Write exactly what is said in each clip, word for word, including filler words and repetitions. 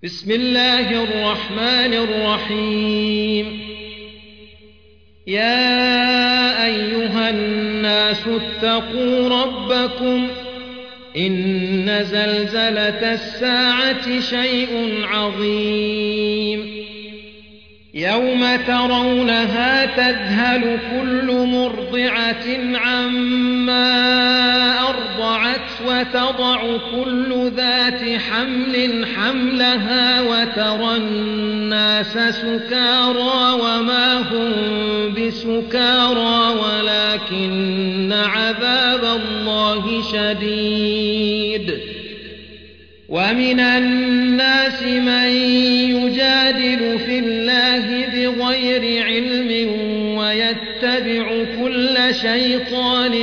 بسم الله الرحمن الرحيم يا أيها الناس اتقوا ربكم إن زلزلة الساعة شيء عظيم يوم ترونها تذهل كل مرضعة عما أرضعت وتضع كل ذات حمل حملها وترى الناس سكارى وما هم بسكارى ولكن عذاب الله شديد ومن الناس من يجادل في الله بغير علم ويتبع كل شيطان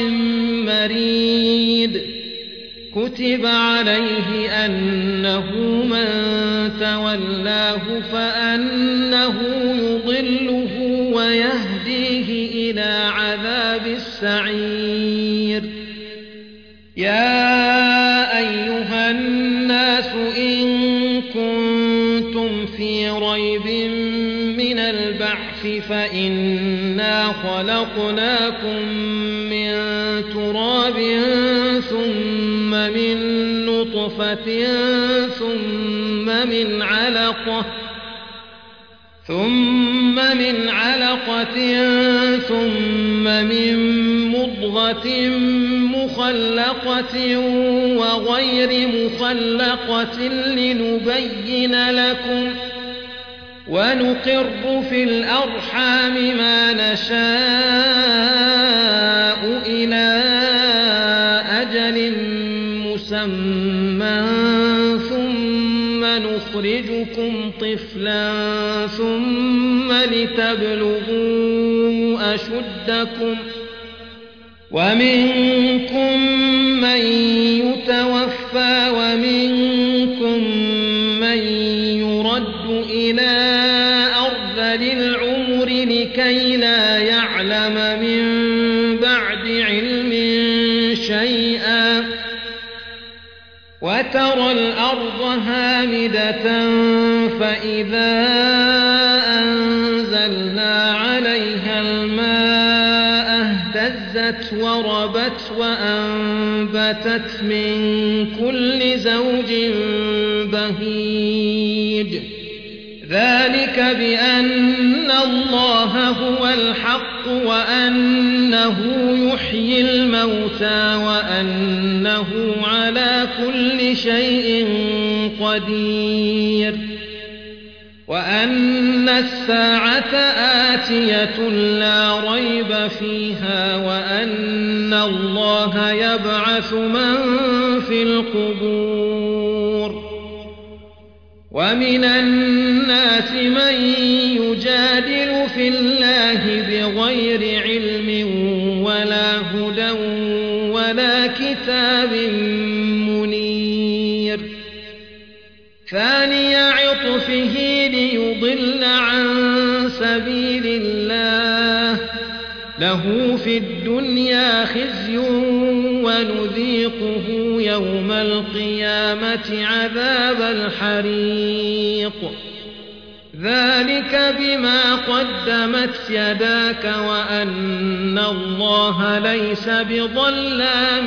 مريد كتب عليه أنه من تولاه فأنه يضله ويهديه إلى عذاب السعير يا أيها الناس إن كنتم في ريب من البعث فإنا خلقناكم من تراب ثم من نطفة ثم من علقة ثم من علقة ثم من مضغة مخلقة وغير مخلقة لنبين لكم ونقر في الأرحام ما نشاء إلى أجل مسمى ثم نخرجكم طفلا ثم لتبلغوا أشدكم ومنكم من يتوفى ومنكم من يرد إلى أرذل العمر لكي لا يعلم من بعد علم شيئا وترى الأرض هامدة فإذا أنزلنا عليها الماء اهتزت وربت وأنبتت من كل زوج بهيج ذلك بأن الله هو الحق وأنه يحيي الموتى وأنه على كل شيء قدير وأن الساعة آتية لا ريب فيها وأن الله يبعث من في القبور ومن الناس من يجادل في الله بغير علم ولا هدى ولا كتاب منير ثاني عطفه ليضل عن سبيل الله له في الدنيا خزي ونذيقه يوم القيامة عذاب الحريق ذلك بما قدمت يداك وأن الله ليس بظلام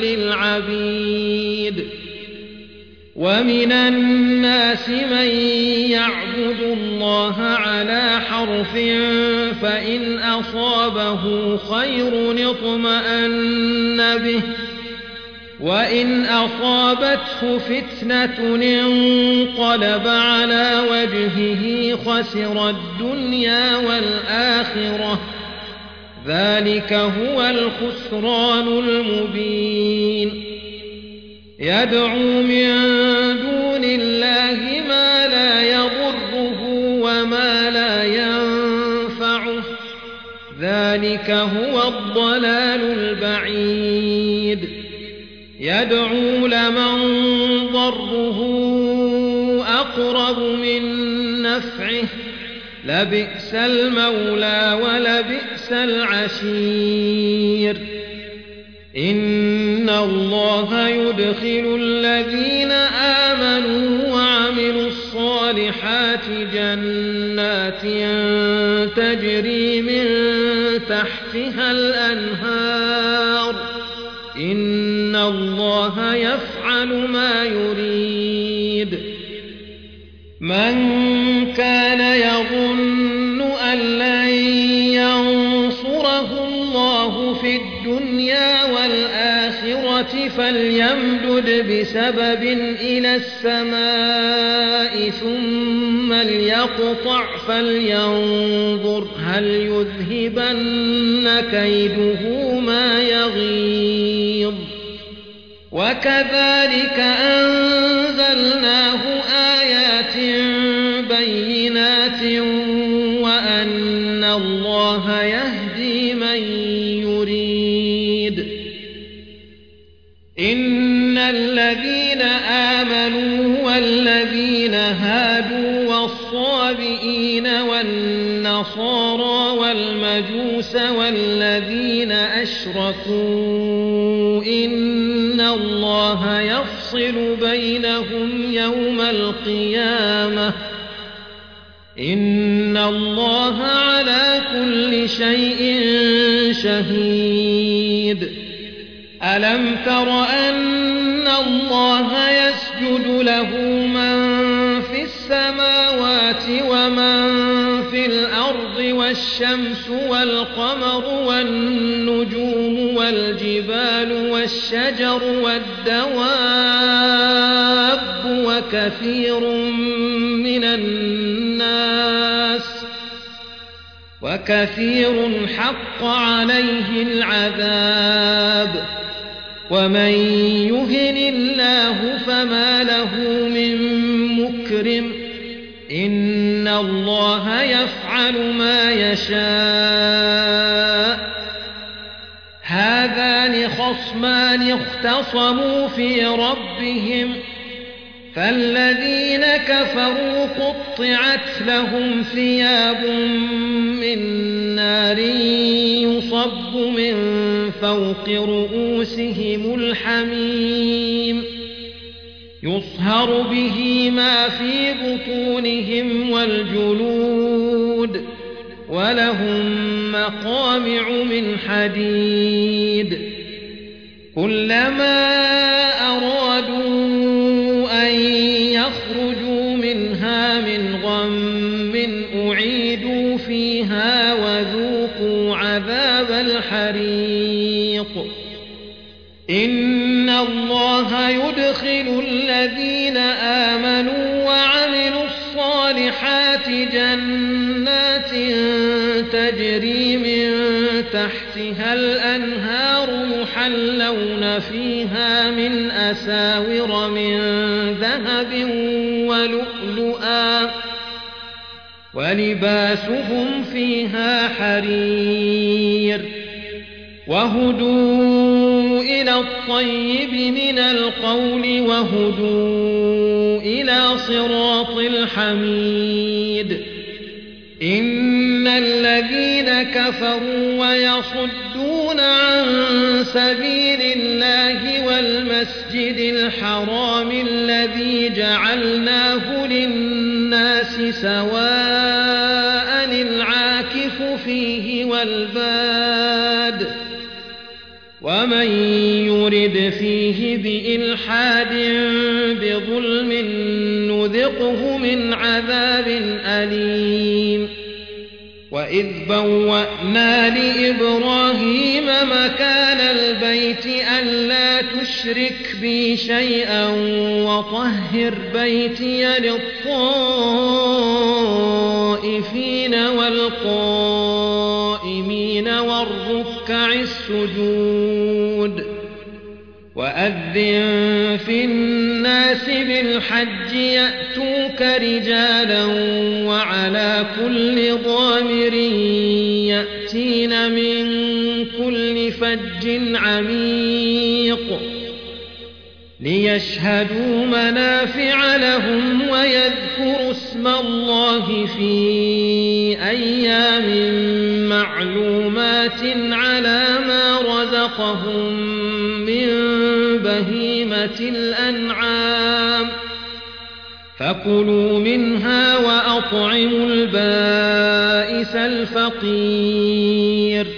للعبيد ومن الناس من يعبد الله على حرف فإن أصابه خير اطمأن به وإن أصابته فتنة انقلب على وجهه خسر الدنيا والآخرة ذلك هو الخسران المبين يدعو من دون الله ما لا يضره وما لا ينفعه ذلك هو الضلال البعيد يدعو لمن ضره أقرب من نفعه لبئس المولى ولبئس العشير إن الله يدخل الذين آمنوا وعملوا الصالحات الصالحات جنات تجري من تحتها الأنهار إن الله يفعل ما يريد من كان يظن أن لن ينصره الله في الدنيا والآخرة فليمدد بسبب إلى السماء ثم ليقطع فلينظر هل يذهبن كيده ما يغيظ وكذلك أنزلناه آيات بينات وأن الله يهدي من يريد إن الذين آمنوا والذين هادوا والصابئين والنصارى والمجوس والذين أشركوا إن الله يفصل بينهم يوم القيامة إن الله على كل شيء شهيد ألم تر أن الله يسجد له من في السماوات ومن في الأرض والشمس والقمر والنجوم والجبال والشجر والدواب وكثير من الناس وكثير حق عليه العذاب ومن يهن الله فما له من مكرم إن الله يفعل ما يشاء هذان خصمان اختصموا في ربهم فالذين كفروا قطعت لهم ثياب من نار يصب من فوق رؤوسهم الحميم يصهر به ما في بطونهم والجلود ولهم مقامع من حديد كلما أرادوا أن يخرجوا منها من غم أعيدوا فيها وذوقوا عذاب الحريق إن الله يدخل الذين آمنوا وعملوا الصالحات جنات تجري من تحتها الأنهار يحلون فيها من أساور من ذهب ولؤلؤا ولباسهم فيها حرير وهدوا إلى الطيب من القول وهدوا إلى صراط الحميد إن الذين كفروا ويصدون عن سبيل الله والمسجد الحرام الذي جعلناه للناس سواء العاكف فيه والباد ومن يرد فيه بإلحاد بظلم نذقه من عذاب أليم وإذ بوأنا لإبراهيم مكان البيت ألا تشرك بي شيئا وطهر بيتي للطائفين والقائمين والركع السجود وأذن في الناس بالحج يأتوك رجالا وعلى كل ضامر يأتين من كل فج عميق ليشهدوا منافع لهم ويذكروا اسم الله في أيام معلومات على ما رزقهم من بهيمة الأنعام فكلوا فكلوا منها وأطعموا البائس الفقير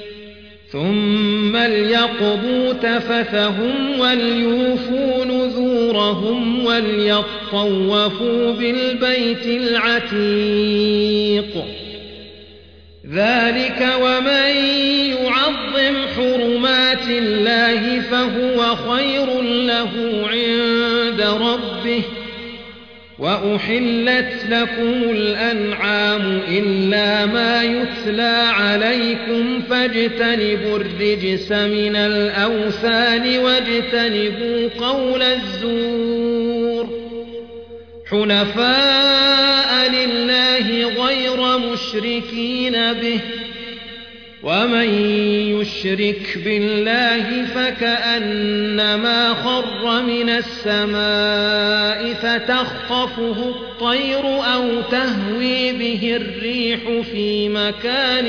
ثم ليقضوا تفثهم وليوفوا نذورهم وليطوفوا بالبيت العتيق ذلك ومن يعظم حرمات الله فهو خير له عند ربه وأحلت لكم الأنعام إلا ما يتلى عليكم فاجتنبوا الرجس من الأوثان واجتنبوا قول الزور حنفاء لله غير مشركين به ومن يشرك بالله فكأنما خر من السماء فتخطفه الطير أو تهوي به الريح في مكان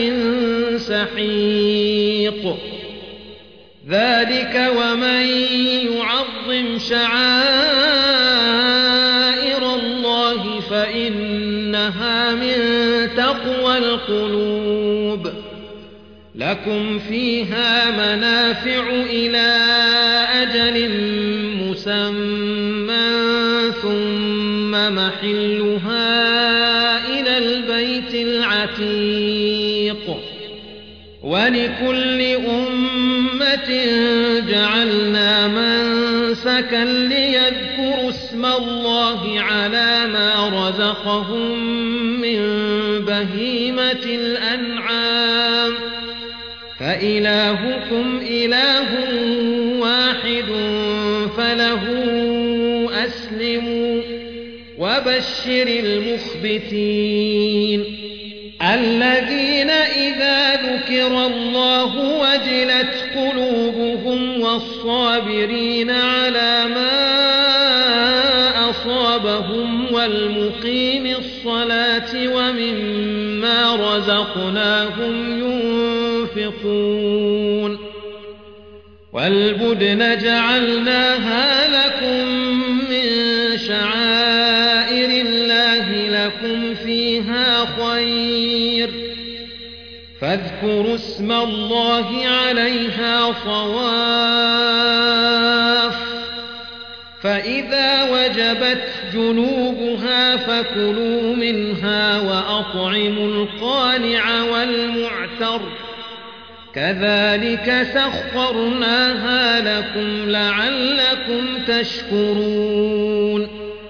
سحيق ذلك ومن يعظم شعائر الله فإنها من تقوى القلوب لكم فيها منافع إلى أجل مسمى ثم محلها إلى البيت العتيق ولكل أمة جعلنا منسكا ليذكروا اسم الله على ما رزقهم من بهيمة الأنعام فإلهكم إله واحد فله أسلموا وبشر المخبتين الذين إذا ذكر الله وجلت قلوبهم والصابرين على ما أصابهم والمقيم الصلاة ومما رزقناهم ينفقون والبدن جعلناها لكم من شعائر الله لكم فيها خير فاذكروا اسم الله عليها صواف فإذا وجبت جنوبها فكلوا منها وأطعموا القانع والمعتر كذلك سخرناها لكم لعلكم تشكرون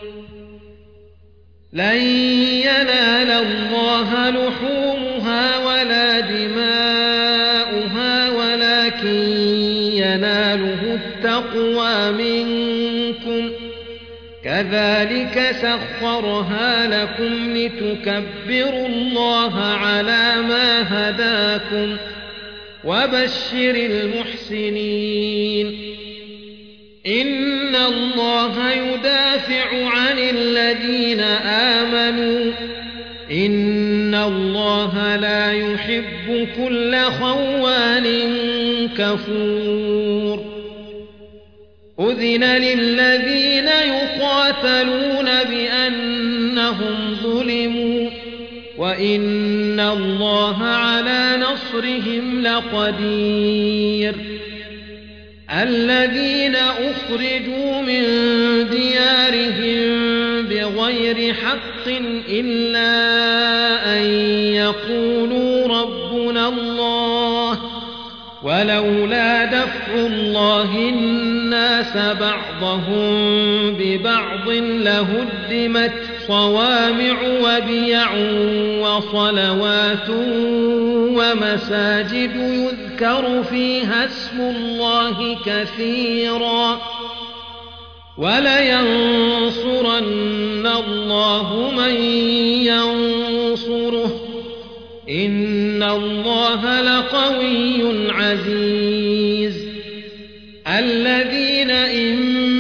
لن ينال الله لحومها ولا دماؤها ولكن يناله التقوى منكم كذلك سخرها لكم لتكبروا الله على ما هداكم وبشر المحسنين إن الله يدافع عن الذين آمنوا إن الله لا يحب كل خوان كفور أذن للذين يقاتلون بأنهم ظلموا وإن الله على نصرهم لقدير الذين أخرجوا من ديارهم بغير حق إلا أن يقولوا ربنا الله ولولا دفع الله الناس بعضهم ببعض لهدمت صوامع وبيع وصلوات ومساجد يذكر فيها اسم الله كثيرا ولينصرن الله من ينصره إن الله لقوي عزيز الذين إن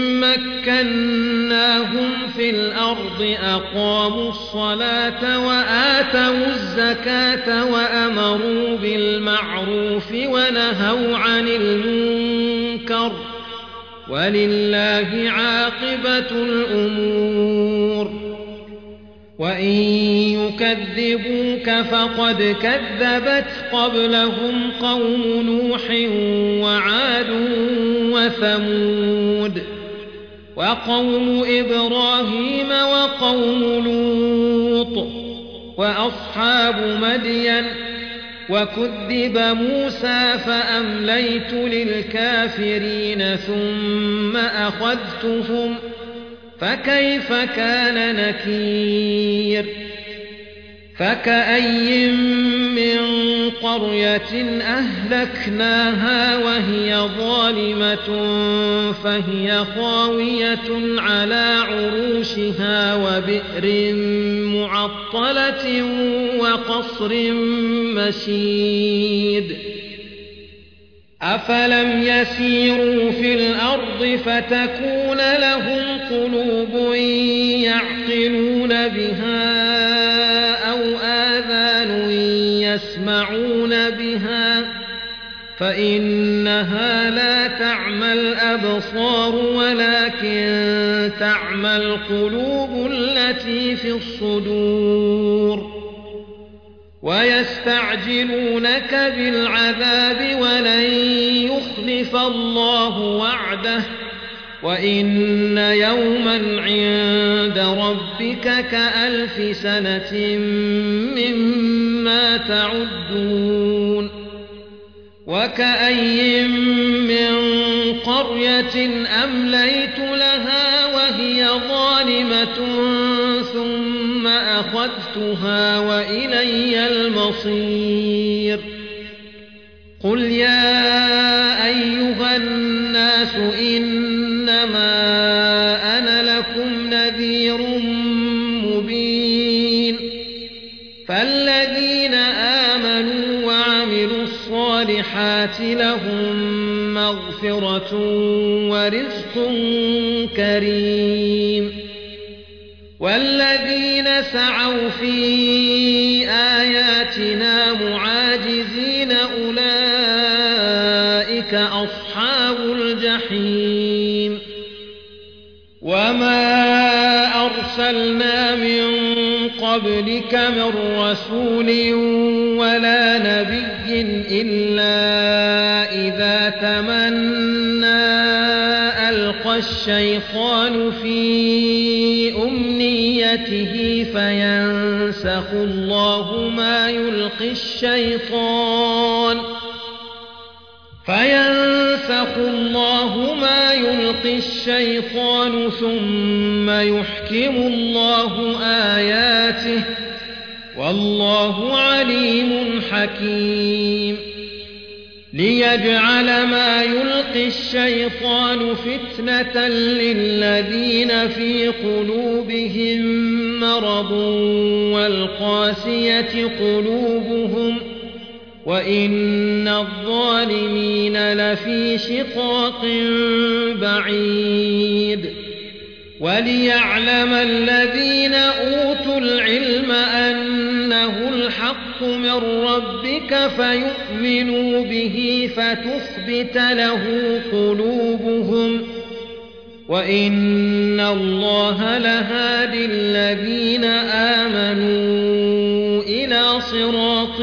مكناهم في الأرض أقاموا الصلاة وآتوا الزكاة وأمروا بالمعروف ونهوا عن المنكر ولله عاقبة الأمور وإن يكذبوك فقد كذبت قبلهم قوم نوح وعاد وثمود وقوم إبراهيم وقوم لوط وأصحاب مدين وكذب موسى فأمليت للكافرين ثم أخذتهم فكيف كان نكير فكأي من قرية أهلكناها وهي ظالمة فهي خاوية على عروشها وبئر معطلة وقصر مشيد أفلم يسيروا في الأرض فتكون لهم قلوب يعقلون بها أو آذان يسمعون بها فإنها لا تعمى الأبصار ولكن تعمى القلوب التي في الصدور ويستعجلونك بالعذاب ولن يخلف الله وعده وإن يوما عند ربك كألف سنة مما تعدون وكأي من قرية أمليت لها وهي ظالمة ثم أخذتها وإلي المصير قل يا أيها الناس إنما أنا لكم نذير مبين فالذين آمنوا وعملوا الصالحات لهم مغفرة ورزق كريم والذين سعوا في آياتنا معاجزين أولئك أصحاب الجحيم وما أرسلنا من قبلك من رسول ولا نبي إلا إذا تمنى ألقى الشيطان في أمنيته فينسخ الله ما يلقي الشيطان فينسخ الله ما يلقي الشيطان ثم يحكم الله آياته والله عليم حكيم ليجعل ما يلقي الشيطان فتنة للذين في قلوبهم مرض والقاسية قلوبهم وإن الظالمين لفي شقاق بعيد وليعلم الذين أوتوا العلم أنه الحق من ربك فيؤمنوا به فتخبت له قلوبهم وإن الله لهادي الذين آمنوا إلى صراط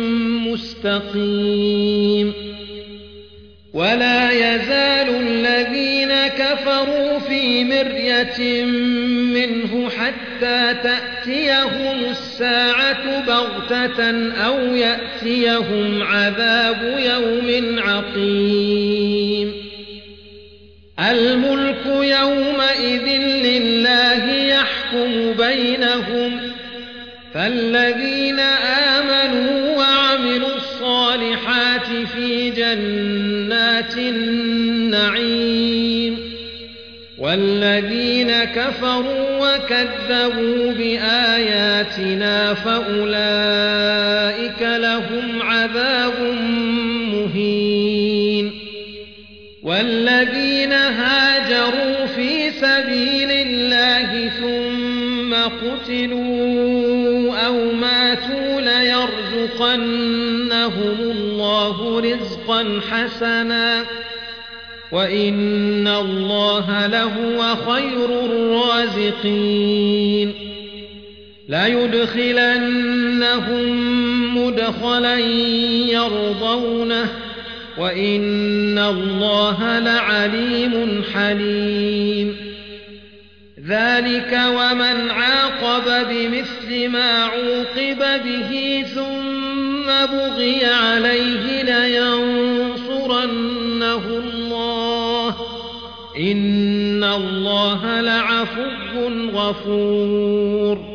مستقيم ولا يزال الذين كفروا في مرية منه حتى تأتيهم الساعة بغتة أو يأتيهم عذاب يوم عقيم الملك يومئذ لله يحكم بينهم فالذين آمنوا وعملوا الصالحات في جنات النعيم والذين كفروا وكذبوا بآياتنا فأولئك لهم عذاب مهين والذين هاجروا في سبيل الله ثم قتلوا أو ماتوا ليرزقنهم الله رزقا حسنا وإن الله لهو خير الرازقين ليدخلنهم مدخلا يرضونه وإن الله لعليم حليم ذلك ومن عاقب بمثل ما عوقب به ثم بغي عليه لينصرنه الله إن الله لعفو غفور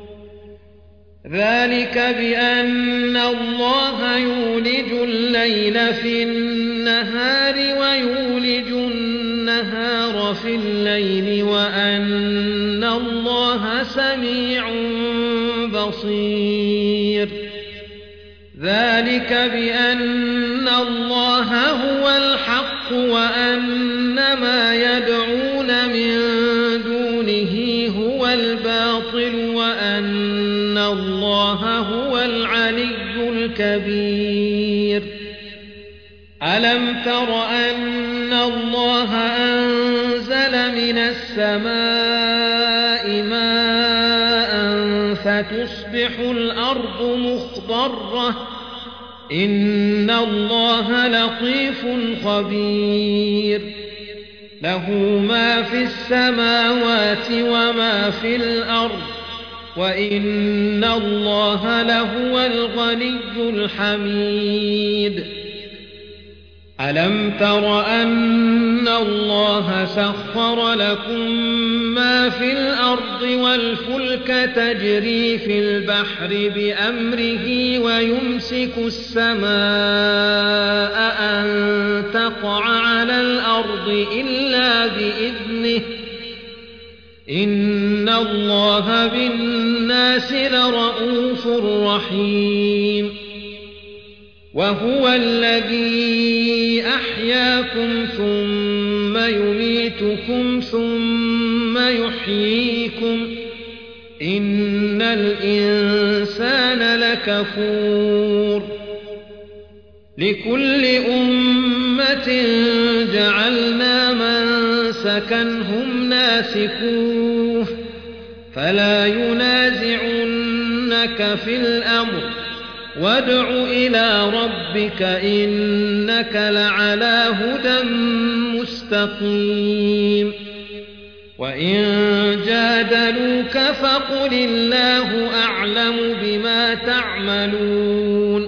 ذلك بأن الله يولج الليل في النهار ويولج النهار في الليل وأن الله سميع بصير ذلك بأن الله هو الحق وأن ما يدعون من دونه هو الباطل وأن الله هو العلي الكبير ألم تر أن الله أنزل من السماء ماء فتصبح الأرض مخضرة إن الله لطيف خبير له ما في السماوات وما في الأرض وإن الله لهو الغني الحميد ألم تر أن الله سخر لكم ما في الأرض والفلك تجري في البحر بأمره ويمسك السماء أن تقع على الأرض إلا بإذنه إن الله بالناس لرءوف رحيم وهو الذي أحياكم ثم يميتكم ثم يحييكم إن الإنسان لكفور لكل أمة جعلنا منسكا هم ناسكوه فلا ينازعنك في الأمر وادع إلى ربك إنك لعلى هدى مستقيم وإن جادلوك فقل الله أعلم بما تعملون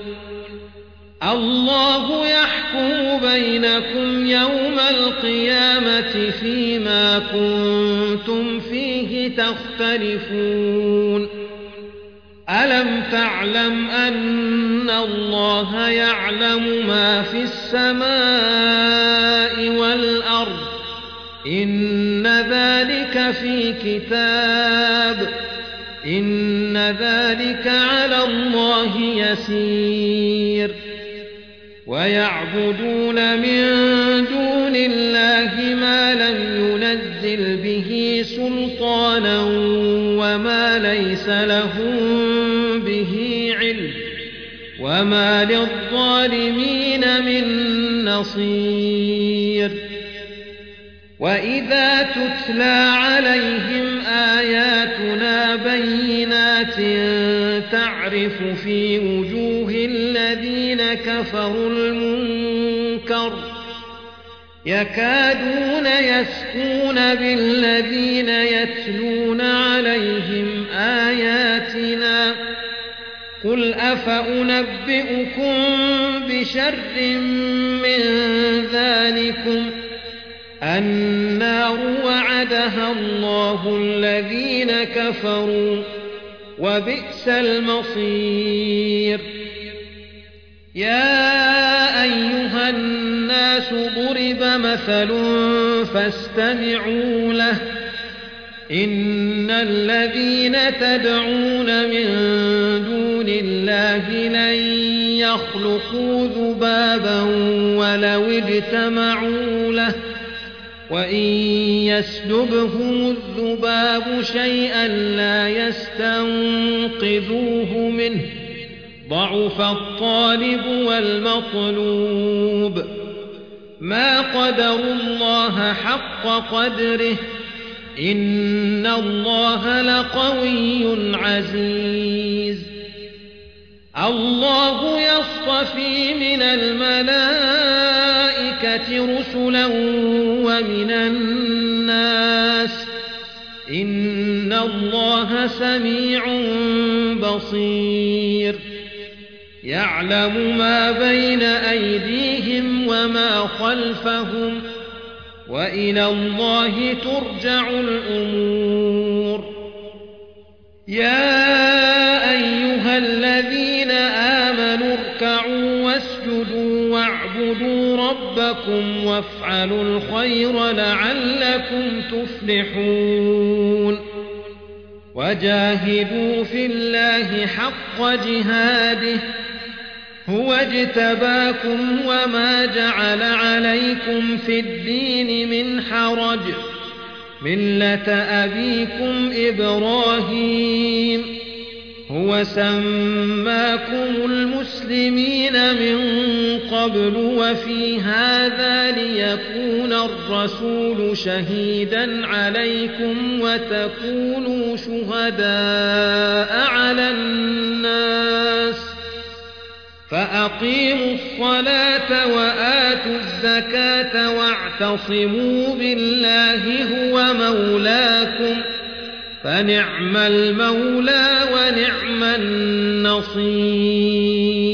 الله يحكم بينكم يوم القيامة فيما كنتم فيه تختلفون ألم تعلم أن الله يعلم ما في السماء والأرض إن ذلك في كتاب إن ذلك على الله يسير ويعبدون من دون الله ما لم ينزل به سلطانا وما ليس لهم به علم وما للظالمين من نصير وإذا تتلى عليهم آياتنا بينات تعرف في وجوه الذين كفروا المنكر يكادون يسقون بالذين يتلون عليهم آياتنا قل أفأنبئكم بشر من ذلكم النار وعدها الله الذين كفروا وبئس المصير يا أيها الناس ضرب مثل فاستمعوا له إن الذين تدعون من دون الله لن يخلقوا ذبابا ولو اجتمعوا له وإن يسلبهم الذباب شيئا لا يستنقذوه منه ضعف الطالب والمطلوب ما قدروا الله حق قدره إن الله لقوي عزيز الله يصطفي من الملائكة رسلا ومن الناس إن الله سميع بصير يعلم ما بين أيديهم وما خلفهم وإلى الله ترجع الأمور يا أيها الذين آمنوا اركعوا واسجدوا واعبدوا ربكم وافعلوا الخير لعلكم تفلحون وجاهدوا في الله حق جهاده هو اجتباكم وما جعل عليكم في الدين من حرج ملة أبيكم إبراهيم هو سماكم المسلمين من قبل وفي هذا ليكون الرسول شهيدا عليكم وتكونوا شهداء على الناس فأقيموا الصلاة وآتوا الزكاة واعتصموا بالله هو مولاكم فنعم المولى ونعم النصير